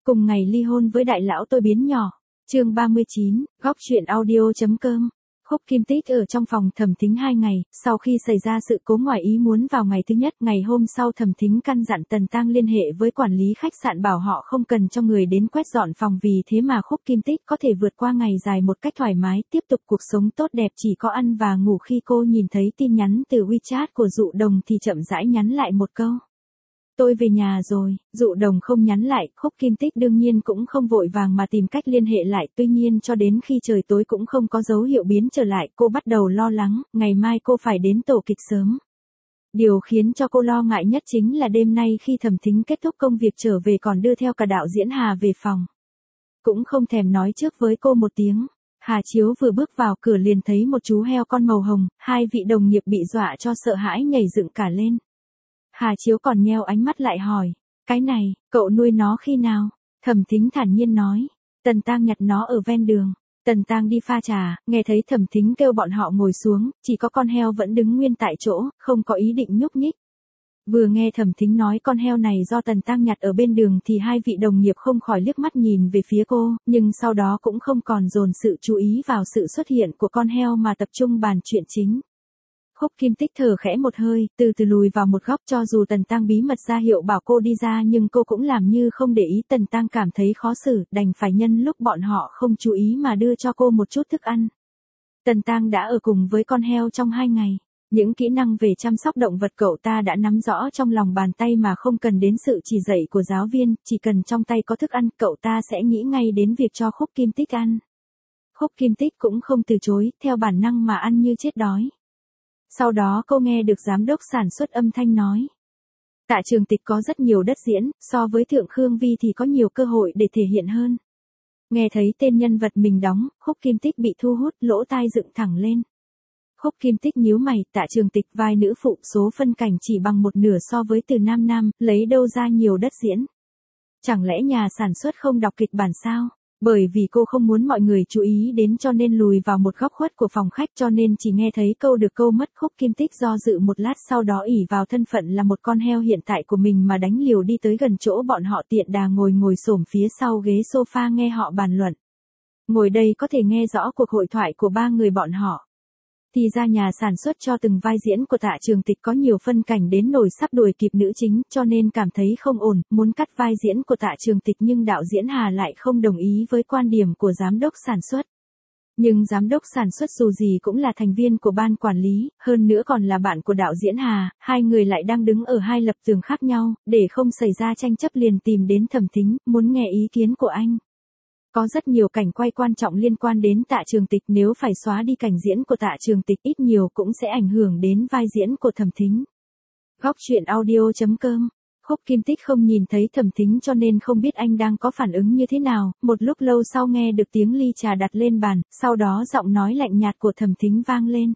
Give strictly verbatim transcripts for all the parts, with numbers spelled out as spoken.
Cùng ngày ly hôn với đại lão tôi biến nhỏ. Chương ba mươi chín, góc truyện audio.com. Khúc Kim Tích ở trong phòng Thẩm Thính hai ngày, sau khi xảy ra sự cố ngoài ý muốn vào ngày thứ nhất, ngày hôm sau Thẩm Thính căn dặn Tần Tăng liên hệ với quản lý khách sạn bảo họ không cần cho người đến quét dọn phòng, vì thế mà Khúc Kim Tích có thể vượt qua ngày dài một cách thoải mái, tiếp tục cuộc sống tốt đẹp chỉ có ăn và ngủ. Khi cô nhìn thấy tin nhắn từ WeChat của Dụ Đồng thì chậm rãi nhắn lại một câu: tôi về nhà rồi. Dụ Đồng không nhắn lại, Khúc Kim Tích đương nhiên cũng không vội vàng mà tìm cách liên hệ lại, tuy nhiên cho đến khi trời tối cũng không có dấu hiệu biến trở lại, cô bắt đầu lo lắng, ngày mai cô phải đến tổ kịch sớm. Điều khiến cho cô lo ngại nhất chính là đêm nay khi Thẩm Thính kết thúc công việc trở về còn đưa theo cả đạo diễn Hà về phòng. Cũng không thèm nói trước với cô một tiếng. Hà Chiếu vừa bước vào cửa liền thấy một chú heo con màu hồng, hai vị đồng nghiệp bị dọa cho sợ hãi nhảy dựng cả lên. Hà Chiếu còn nheo ánh mắt lại hỏi, cái này, cậu nuôi nó khi nào? Thẩm Thính thản nhiên nói, Tần Tăng nhặt nó ở ven đường. Tần Tăng đi pha trà, nghe thấy Thẩm Thính kêu bọn họ ngồi xuống, chỉ có con heo vẫn đứng nguyên tại chỗ, không có ý định nhúc nhích. Vừa nghe Thẩm Thính nói con heo này do Tần Tăng nhặt ở bên đường thì hai vị đồng nghiệp không khỏi liếc mắt nhìn về phía cô, nhưng sau đó cũng không còn dồn sự chú ý vào sự xuất hiện của con heo mà tập trung bàn chuyện chính. Khúc Kim Tích thở khẽ một hơi, từ từ lùi vào một góc, cho dù Tần Tăng bí mật ra hiệu bảo cô đi ra nhưng cô cũng làm như không để ý. Tần Tăng cảm thấy khó xử, đành phải nhân lúc bọn họ không chú ý mà đưa cho cô một chút thức ăn. Tần Tăng đã ở cùng với con heo trong hai ngày. Những kỹ năng về chăm sóc động vật cậu ta đã nắm rõ trong lòng bàn tay mà không cần đến sự chỉ dạy của giáo viên, chỉ cần trong tay có thức ăn cậu ta sẽ nghĩ ngay đến việc cho Khúc Kim Tích ăn. Khúc Kim Tích cũng không từ chối, theo bản năng mà ăn như chết đói. Sau đó cô nghe được giám đốc sản xuất âm thanh nói, Tạ Trường Tịch có rất nhiều đất diễn, so với Thượng Khương Vi thì có nhiều cơ hội để thể hiện hơn. Nghe thấy tên nhân vật mình đóng, Khúc Kim Tích bị thu hút, lỗ tai dựng thẳng lên. Khúc Kim Tích nhíu mày, Tạ Trường Tịch vai nữ phụ số phân cảnh chỉ bằng một nửa so với Từ Nam Nam, lấy đâu ra nhiều đất diễn? Chẳng lẽ nhà sản xuất không đọc kịch bản sao? Bởi vì cô không muốn mọi người chú ý đến cho nên lùi vào một góc khuất của phòng khách, cho nên chỉ nghe thấy câu được câu mất. Khúc Kim Tích do dự một lát, sau đó ỷ vào thân phận là một con heo hiện tại của mình mà đánh liều đi tới gần chỗ bọn họ, tiện đà ngồi ngồi xổm phía sau ghế sofa nghe họ bàn luận. Ngồi đây có thể nghe rõ cuộc hội thoại của ba người bọn họ. Thì ra nhà sản xuất cho từng vai diễn của Tạ Trường Tịch có nhiều phân cảnh đến nỗi sắp đuổi kịp nữ chính, cho nên cảm thấy không ổn, muốn cắt vai diễn của Tạ Trường Tịch, nhưng đạo diễn Hà lại không đồng ý với quan điểm của giám đốc sản xuất. Nhưng giám đốc sản xuất dù gì cũng là thành viên của ban quản lý, hơn nữa còn là bạn của đạo diễn Hà, hai người lại đang đứng ở hai lập trường khác nhau, để không xảy ra tranh chấp liền tìm đến Thẩm Thính, muốn nghe ý kiến của anh. Có rất nhiều cảnh quay quan trọng liên quan đến Tạ Trường Tịch, nếu phải xóa đi cảnh diễn của Tạ Trường Tịch ít nhiều cũng sẽ ảnh hưởng đến vai diễn của Thẩm Thính. Góc truyện audio.com. Khúc Kim Tích không nhìn thấy Thẩm Thính cho nên không biết anh đang có phản ứng như thế nào, một lúc lâu sau nghe được tiếng ly trà đặt lên bàn, sau đó giọng nói lạnh nhạt của Thẩm Thính vang lên.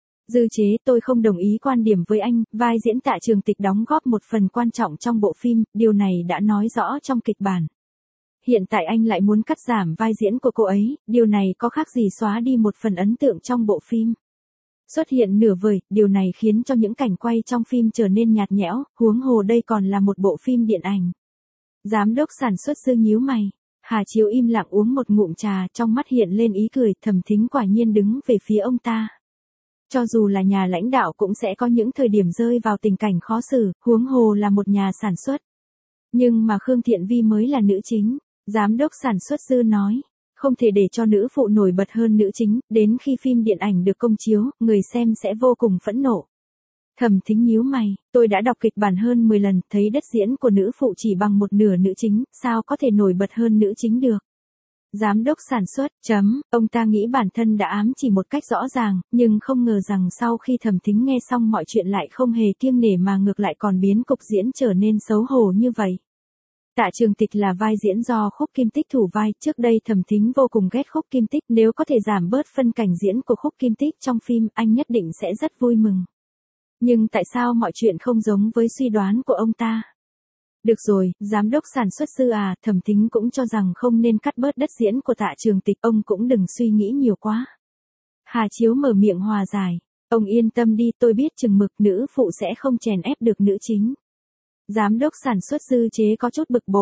Dư chế, tôi không đồng ý quan điểm với anh, vai diễn Tạ Trường Tịch đóng góp một phần quan trọng trong bộ phim, điều này đã nói rõ trong kịch bản. Hiện tại anh lại muốn cắt giảm vai diễn của cô ấy, điều này có khác gì xóa đi một phần ấn tượng trong bộ phim. Xuất hiện nửa vời, điều này khiến cho những cảnh quay trong phim trở nên nhạt nhẽo, huống hồ đây còn là một bộ phim điện ảnh. Giám đốc sản xuất Dư nhíu mày. Hà Chiếu im lặng uống một ngụm trà, trong mắt hiện lên ý cười. Thẩm Thính quả nhiên đứng về phía ông ta. Cho dù là nhà lãnh đạo cũng sẽ có những thời điểm rơi vào tình cảnh khó xử, huống hồ là một nhà sản xuất. Nhưng mà Khương Thiện Vi mới là nữ chính. Giám đốc sản xuất Dư nói, không thể để cho nữ phụ nổi bật hơn nữ chính, đến khi phim điện ảnh được công chiếu, người xem sẽ vô cùng phẫn nộ. Thẩm Thính nhíu mày, tôi đã đọc kịch bản hơn mười lần, thấy đất diễn của nữ phụ chỉ bằng một nửa nữ chính, sao có thể nổi bật hơn nữ chính được. Giám đốc sản xuất, chấm, ông ta nghĩ bản thân đã ám chỉ một cách rõ ràng, nhưng không ngờ rằng sau khi Thẩm Thính nghe xong mọi chuyện lại không hề kiêng nể mà ngược lại còn biến cục diễn trở nên xấu hổ như vậy. Tạ Trường Tịch là vai diễn do Khúc Kim Tích thủ vai, trước đây Thẩm Thính vô cùng ghét Khúc Kim Tích, nếu có thể giảm bớt phân cảnh diễn của Khúc Kim Tích trong phim, anh nhất định sẽ rất vui mừng. Nhưng tại sao mọi chuyện không giống với suy đoán của ông ta? Được rồi, giám đốc sản xuất Dư à, Thẩm Thính cũng cho rằng không nên cắt bớt đất diễn của Tạ Trường Tịch, ông cũng đừng suy nghĩ nhiều quá. Hà Chiếu mở miệng hòa giải, ông yên tâm đi, tôi biết chừng mực, nữ phụ sẽ không chèn ép được nữ chính. Giám đốc sản xuất Dư chế có chút bực bội.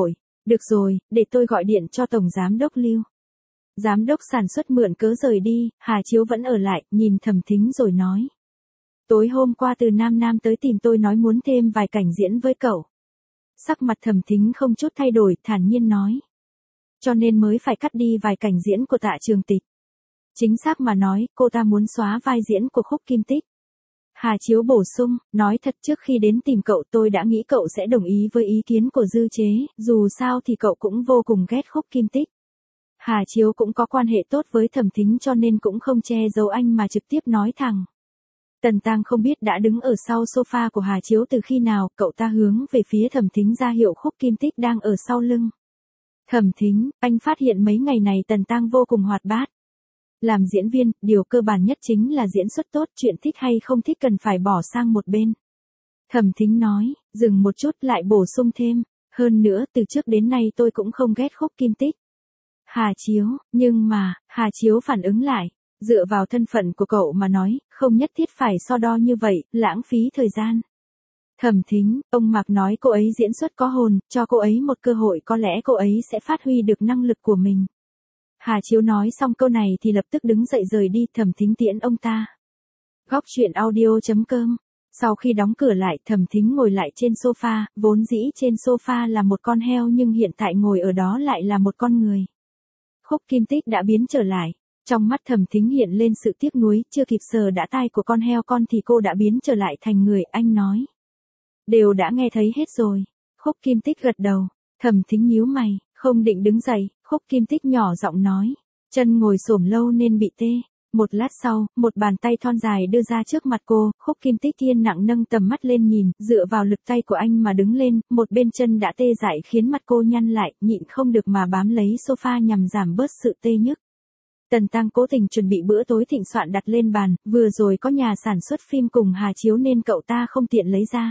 Được rồi, để tôi gọi điện cho Tổng Giám đốc Lưu. Giám đốc sản xuất mượn cớ rời đi, Hà Chiếu vẫn ở lại, nhìn Thẩm Thính rồi nói. Tối hôm qua từ Nam Nam tới tìm tôi nói muốn thêm vài cảnh diễn với cậu. Sắc mặt Thẩm Thính không chút thay đổi, thản nhiên nói. Cho nên mới phải cắt đi vài cảnh diễn của Tạ Trường Tịch. Chính xác mà nói, cô ta muốn xóa vai diễn của Khúc Kim Tích. Hà Chiếu bổ sung, nói thật trước khi đến tìm cậu tôi đã nghĩ cậu sẽ đồng ý với ý kiến của Dư Chế, dù sao thì cậu cũng vô cùng ghét Khúc Kim Tích. Hà Chiếu cũng có quan hệ tốt với Thẩm Thính cho nên cũng không che giấu anh mà trực tiếp nói thẳng. Tần Tăng không biết đã đứng ở sau sofa của Hà Chiếu từ khi nào, cậu ta hướng về phía Thẩm Thính ra hiệu Khúc Kim Tích đang ở sau lưng. Thẩm Thính, anh phát hiện mấy ngày này Tần Tăng vô cùng hoạt bát. Làm diễn viên, điều cơ bản nhất chính là diễn xuất tốt, chuyện thích hay không thích cần phải bỏ sang một bên. Thẩm Thính nói, dừng một chút lại bổ sung thêm, hơn nữa từ trước đến nay tôi cũng không ghét Khúc Kim Tích. Hà Chiếu, nhưng mà, Hà Chiếu phản ứng lại, dựa vào thân phận của cậu mà nói, không nhất thiết phải so đo như vậy, lãng phí thời gian. Thẩm Thính, ông Mạc nói cô ấy diễn xuất có hồn, cho cô ấy một cơ hội có lẽ cô ấy sẽ phát huy được năng lực của mình. Hà Chiếu nói xong câu này thì lập tức đứng dậy rời đi, Thẩm Thính tiễn ông ta. Góc truyện audio chấm com. Sau khi đóng cửa lại, Thẩm Thính ngồi lại trên sofa, vốn dĩ trên sofa là một con heo nhưng hiện tại ngồi ở đó lại là một con người. Khúc Kim Tích đã biến trở lại. Trong mắt Thẩm Thính hiện lên sự tiếc nuối, chưa kịp sờ đã tai của con heo con thì cô đã biến trở lại thành người, anh nói. Đều đã nghe thấy hết rồi. Khúc Kim Tích gật đầu. Thẩm Thính nhíu mày, không định đứng dậy, Khúc Kim Tích nhỏ giọng nói. Chân ngồi xổm lâu nên bị tê. Một lát sau, một bàn tay thon dài đưa ra trước mặt cô, Khúc Kim Tích yên nặng nâng tầm mắt lên nhìn, dựa vào lực tay của anh mà đứng lên, một bên chân đã tê dại khiến mặt cô nhăn lại, nhịn không được mà bám lấy sofa nhằm giảm bớt sự tê nhức. Tần Tăng cố tình chuẩn bị bữa tối thịnh soạn đặt lên bàn, vừa rồi có nhà sản xuất phim cùng Hà Chiếu nên cậu ta không tiện lấy ra.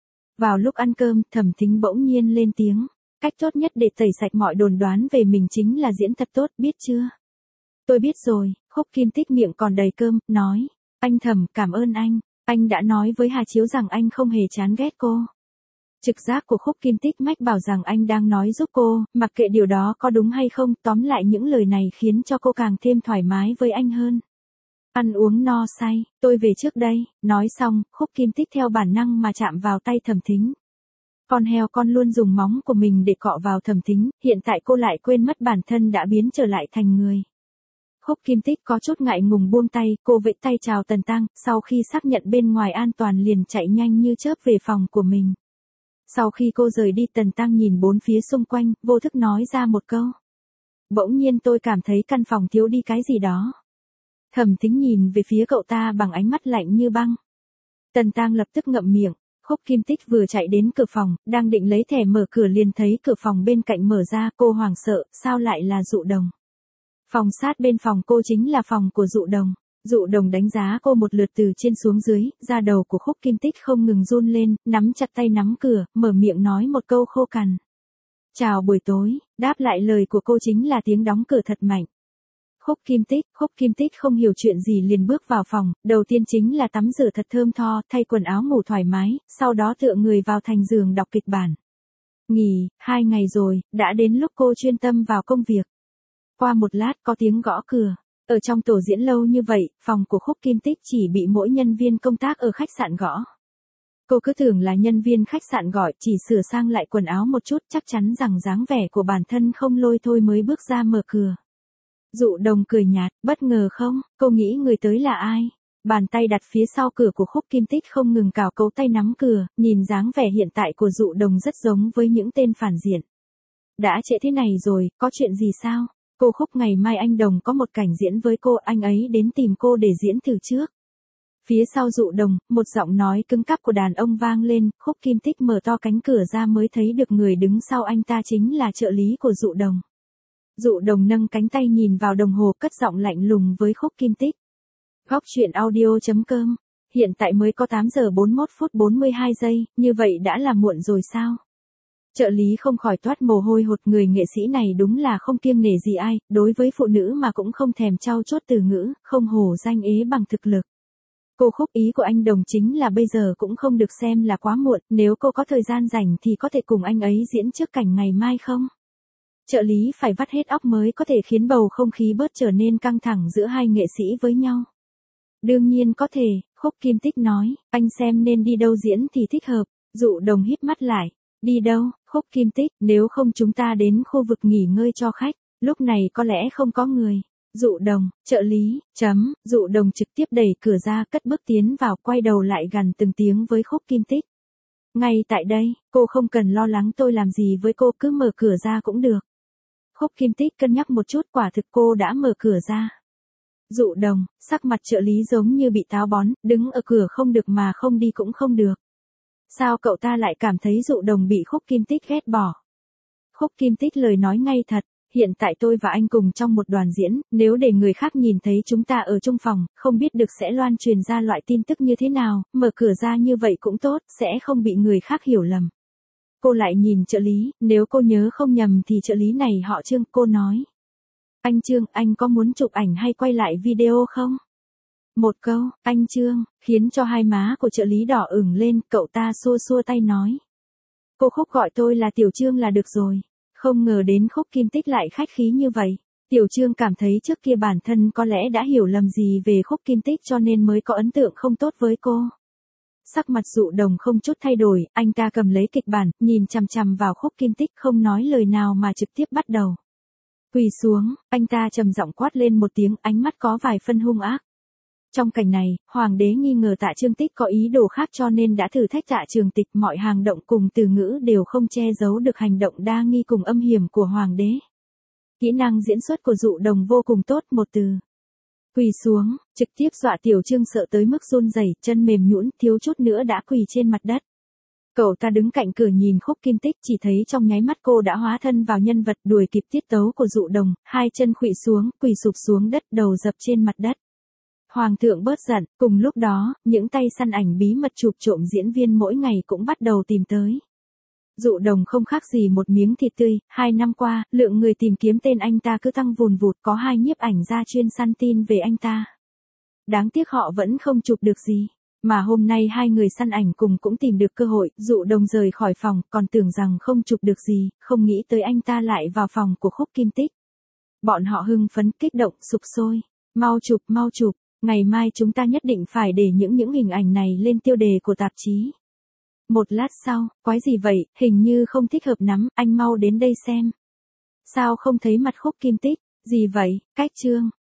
Vào lúc ăn cơm, Thẩm Thính bỗng nhiên lên tiếng, cách tốt nhất để tẩy sạch mọi đồn đoán về mình chính là diễn thật tốt, biết chưa? Tôi biết rồi, Khúc Kim Tích miệng còn đầy cơm, nói, anh Thẩm cảm ơn anh, anh đã nói với Hà Chiếu rằng anh không hề chán ghét cô. Trực giác của Khúc Kim Tích mách bảo rằng anh đang nói giúp cô, mặc kệ điều đó có đúng hay không, tóm lại những lời này khiến cho cô càng thêm thoải mái với anh hơn. Ăn uống no say, tôi về trước đây, nói xong, Khúc Kim Tích theo bản năng mà chạm vào tay Thẩm Thính. Con heo con luôn dùng móng của mình để cọ vào Thẩm Thính, hiện tại cô lại quên mất bản thân đã biến trở lại thành người. Khúc Kim Tích có chút ngại ngùng buông tay, cô vẫy tay chào Tần Tăng, sau khi xác nhận bên ngoài an toàn liền chạy nhanh như chớp về phòng của mình. Sau khi cô rời đi Tần Tăng nhìn bốn phía xung quanh, vô thức nói ra một câu. Bỗng nhiên tôi cảm thấy căn phòng thiếu đi cái gì đó. Thẩm Thính nhìn về phía cậu ta bằng ánh mắt lạnh như băng. Tần Tăng lập tức ngậm miệng, Khúc Kim Tích vừa chạy đến cửa phòng, đang định lấy thẻ mở cửa liền thấy cửa phòng bên cạnh mở ra, cô hoảng sợ, sao lại là Dụ Đồng. Phòng sát bên phòng cô chính là phòng của Dụ Đồng. Dụ Đồng đánh giá cô một lượt từ trên xuống dưới, da đầu của Khúc Kim Tích không ngừng run lên, nắm chặt tay nắm cửa, mở miệng nói một câu khô cằn. Chào buổi tối, đáp lại lời của cô chính là tiếng đóng cửa thật mạnh. Khúc Kim Tích, Khúc Kim Tích không hiểu chuyện gì liền bước vào phòng, đầu tiên chính là tắm rửa thật thơm tho, thay quần áo ngủ thoải mái, sau đó tựa người vào thành giường đọc kịch bản. Nghỉ, hai ngày rồi, đã đến lúc cô chuyên tâm vào công việc. Qua một lát có tiếng gõ cửa. Ở trong tổ diễn lâu như vậy, phòng của Khúc Kim Tích chỉ bị mỗi nhân viên công tác ở khách sạn gõ. Cô cứ tưởng là nhân viên khách sạn gọi, chỉ sửa sang lại quần áo một chút, chắc chắn rằng dáng vẻ của bản thân không lôi thôi mới bước ra mở cửa. Dụ Đồng cười nhạt, bất ngờ không, cô nghĩ người tới là ai? Bàn tay đặt phía sau cửa của Khúc Kim Tích không ngừng cào cấu tay nắm cửa, nhìn dáng vẻ hiện tại của Dụ Đồng rất giống với những tên phản diện. Đã trễ thế này rồi, có chuyện gì sao? Cô Khúc ngày mai anh Đồng có một cảnh diễn với cô, anh ấy đến tìm cô để diễn từ trước. Phía sau Dụ Đồng, một giọng nói cứng cáp của đàn ông vang lên, Khúc Kim Tích mở to cánh cửa ra mới thấy được người đứng sau anh ta chính là trợ lý của Dụ Đồng. Dụ Đồng nâng cánh tay nhìn vào đồng hồ cất giọng lạnh lùng với Khúc Kim Tích. Góc truyện audio chấm com, hiện tại mới có tám giờ bốn mươi mốt phút bốn mươi hai giây, như vậy đã là muộn rồi sao? Trợ lý không khỏi toát mồ hôi hột, người nghệ sĩ này đúng là không kiêng nể gì ai, đối với phụ nữ mà cũng không thèm trau chuốt từ ngữ, không hổ danh ế bằng thực lực. Cô Khúc, ý của anh Đồng chính là bây giờ cũng không được xem là quá muộn, nếu cô có thời gian rảnh thì có thể cùng anh ấy diễn trước cảnh ngày mai không? Trợ lý phải vắt hết óc mới có thể khiến bầu không khí bớt trở nên căng thẳng giữa hai nghệ sĩ với nhau. Đương nhiên có thể, Khúc Kim Tích nói, anh xem nên đi đâu diễn thì thích hợp. Dụ Đồng híp mắt lại. Đi đâu, Khúc Kim Tích, nếu không chúng ta đến khu vực nghỉ ngơi cho khách, lúc này có lẽ không có người. Dụ Đồng, trợ lý, chấm, Dụ Đồng trực tiếp đẩy cửa ra cất bước tiến vào quay đầu lại gằn từng tiếng với Khúc Kim Tích. Ngay tại đây, cô không cần lo lắng tôi làm gì với cô, cứ mở cửa ra cũng được. Khúc Kim Tích cân nhắc một chút, quả thực cô đã mở cửa ra. Dụ Đồng, sắc mặt trợ lý giống như bị táo bón, đứng ở cửa không được mà không đi cũng không được. Sao cậu ta lại cảm thấy Dụ Đồng bị Khúc Kim Tích ghét bỏ? Khúc Kim Tích lời nói ngay thật, hiện tại tôi và anh cùng trong một đoàn diễn, nếu để người khác nhìn thấy chúng ta ở chung phòng, không biết được sẽ loan truyền ra loại tin tức như thế nào, mở cửa ra như vậy cũng tốt, sẽ không bị người khác hiểu lầm. Cô lại nhìn trợ lý, nếu cô nhớ không nhầm thì trợ lý này họ Trương, cô nói. Anh Trương, anh có muốn chụp ảnh hay quay lại video không? Một câu, anh Trương, khiến cho hai má của trợ lý đỏ ửng lên, cậu ta xua xua tay nói. Cô Khúc gọi tôi là Tiểu Trương là được rồi. Không ngờ đến Khúc Kim Tích lại khách khí như vậy. Tiểu Trương cảm thấy trước kia bản thân có lẽ đã hiểu lầm gì về Khúc Kim Tích cho nên mới có ấn tượng không tốt với cô. Sắc mặt Dụ Đồng không chút thay đổi, anh ta cầm lấy kịch bản, nhìn chằm chằm vào Khúc Kim Tích không nói lời nào mà trực tiếp bắt đầu. Quỳ xuống, anh ta trầm giọng quát lên một tiếng, ánh mắt có vài phân hung ác. Trong cảnh này, Hoàng đế nghi ngờ Tạ Trương Tích có ý đồ khác cho nên đã thử thách Tạ Trường Tịch, mọi hành động cùng từ ngữ đều không che giấu được hành động đa nghi cùng âm hiểm của Hoàng đế. Kỹ năng diễn xuất của Dụ Đồng vô cùng tốt, một từ. Quỳ xuống, trực tiếp dọa Tiểu Trương sợ tới mức run rẩy, chân mềm nhũn, thiếu chút nữa đã quỳ trên mặt đất. Cậu ta đứng cạnh cửa nhìn Khúc Kim Tích, chỉ thấy trong nháy mắt cô đã hóa thân vào nhân vật, đuổi kịp tiết tấu của Dụ Đồng, hai chân khuỵu xuống, quỳ sụp xuống đất, đầu dập trên mặt đất. Hoàng thượng bớt giận, cùng lúc đó, những tay săn ảnh bí mật chụp trộm diễn viên mỗi ngày cũng bắt đầu tìm tới. Dụ Đồng không khác gì một miếng thịt tươi, hai năm qua, lượng người tìm kiếm tên anh ta cứ tăng vùn vụt, có hai nhiếp ảnh gia chuyên săn tin về anh ta. Đáng tiếc họ vẫn không chụp được gì. Mà hôm nay hai người săn ảnh cùng cũng tìm được cơ hội, Dụ Đồng rời khỏi phòng, còn tưởng rằng không chụp được gì, không nghĩ tới anh ta lại vào phòng của Khúc Kim Tích. Bọn họ hưng phấn, kích động, sục sôi. Mau chụp, mau chụp, ngày mai chúng ta nhất định phải để những những hình ảnh này lên tiêu đề của tạp chí. Một lát sau, quái gì vậy, hình như không thích hợp lắm, anh mau đến đây xem. Sao không thấy mặt Khúc Kim Tích, gì vậy, cách Trương,